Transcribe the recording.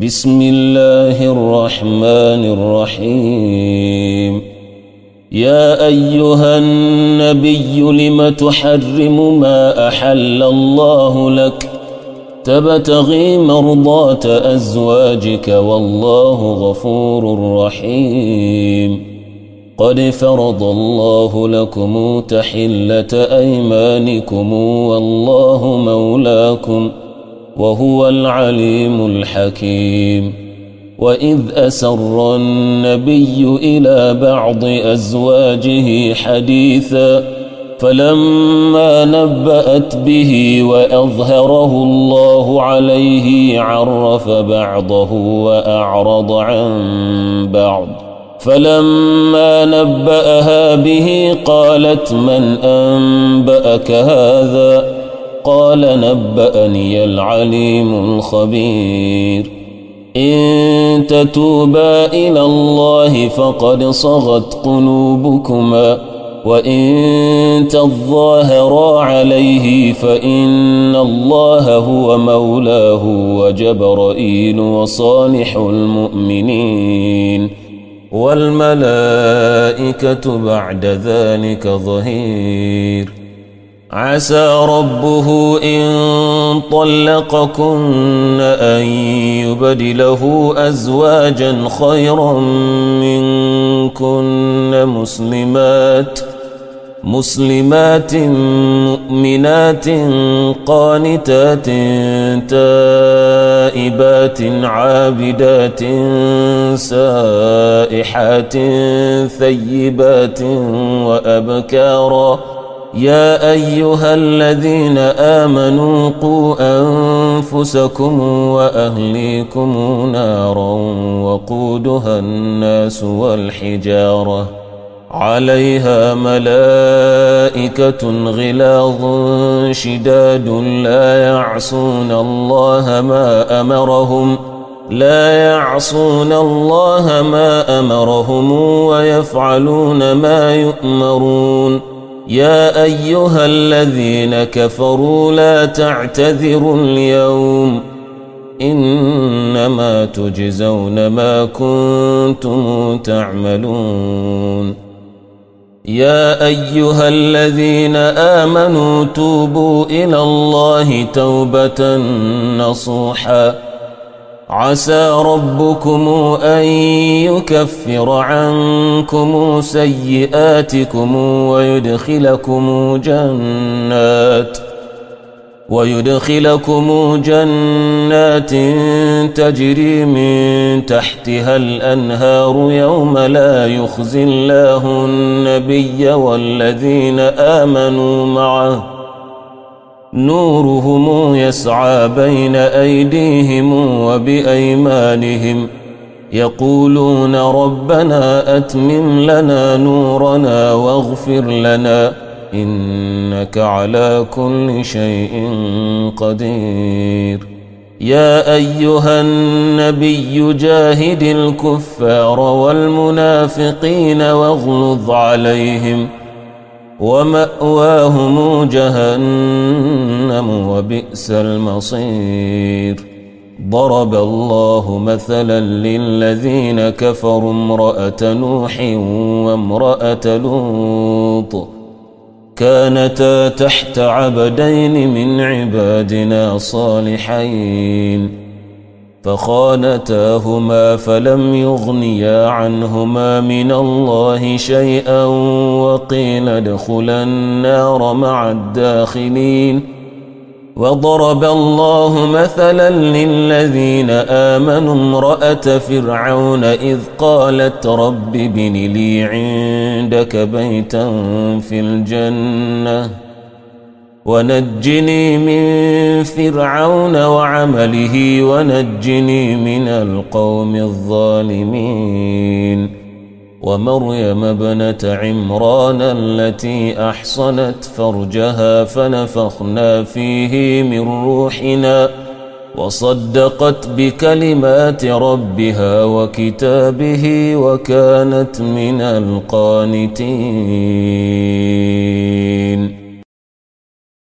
بسم الله الرحمن الرحيم. يا أيها النبي لم تحرم ما أحل الله لك تبتغي مرضات أزواجك والله غفور رحيم. قد فرض الله لكم تحلة أيمانكم والله مولاكم وهو العليم الحكيم. وإذ أسر النبي إلى بعض أزواجه حديثا فلما نبأت به وأظهره الله عليه عرف بعضه وأعرض عن بعض. فلما نبأها به قالت من أنبأك هذا؟ قال نبأني العليم الخبير. إن تتوبا إلى الله فقد صغت قلوبكما وإن تظاهرا عليه فإن الله هو مولاه وجبرائيل وصالح المؤمنين والملائكة بعد ذلك ظهير. عسى ربه إن طلقكن أن يبدله أزواجا خيرا منكن مسلمات مؤمنات قانتات تائبات عابدات سائحات ثيبات وأبكارا. يا أيها الذين آمنوا قوا أنفسكم وأهليكم نارا وقودها الناس والحجارة عليها ملائكة غلاظ شداد لا يعصون الله ما أمرهم ويفعلون ما يؤمرون. يا أيها الذين كفروا لا تعتذروا اليوم إنما تجزون ما كنتم تعملون. يا أيها الذين آمنوا توبوا إلى الله توبة نصوحا عسى ربكم أن يكفر عنكم سيئاتكم ويدخلكم جنات تجري من تحتها الأنهار يوم لا يخزي الله النبي والذين آمنوا معه نورهم يسعى بين أيديهم وبأيمانهم يقولون ربنا أتمم لنا نورنا واغفر لنا إنك على كل شيء قدير. يا أيها النبي جاهد الكفار والمنافقين واغلظ عليهم ومأواهم جهنم وبئس المصير. ضرب الله مثلا للذين كفروا امرأة نوح وامرأة لوط كانتا تحت عبدين من عبادنا صالحين فخانتاهما فلم يغنيا عنهما من الله شيئا وقيل ادخلا النار مع الداخلين. وضرب الله مثلا للذين آمنوا امرأة فرعون إذ قالت رب ابن لي عندك بيتا في الجنة ونجني من فرعون وعمله ونجني من القوم الظالمين. ومريم ابنة عمران التي أحصنت فرجها فنفخنا فيه من روحنا وصدقت بكلمات ربها وكتابه وكانت من القانتين.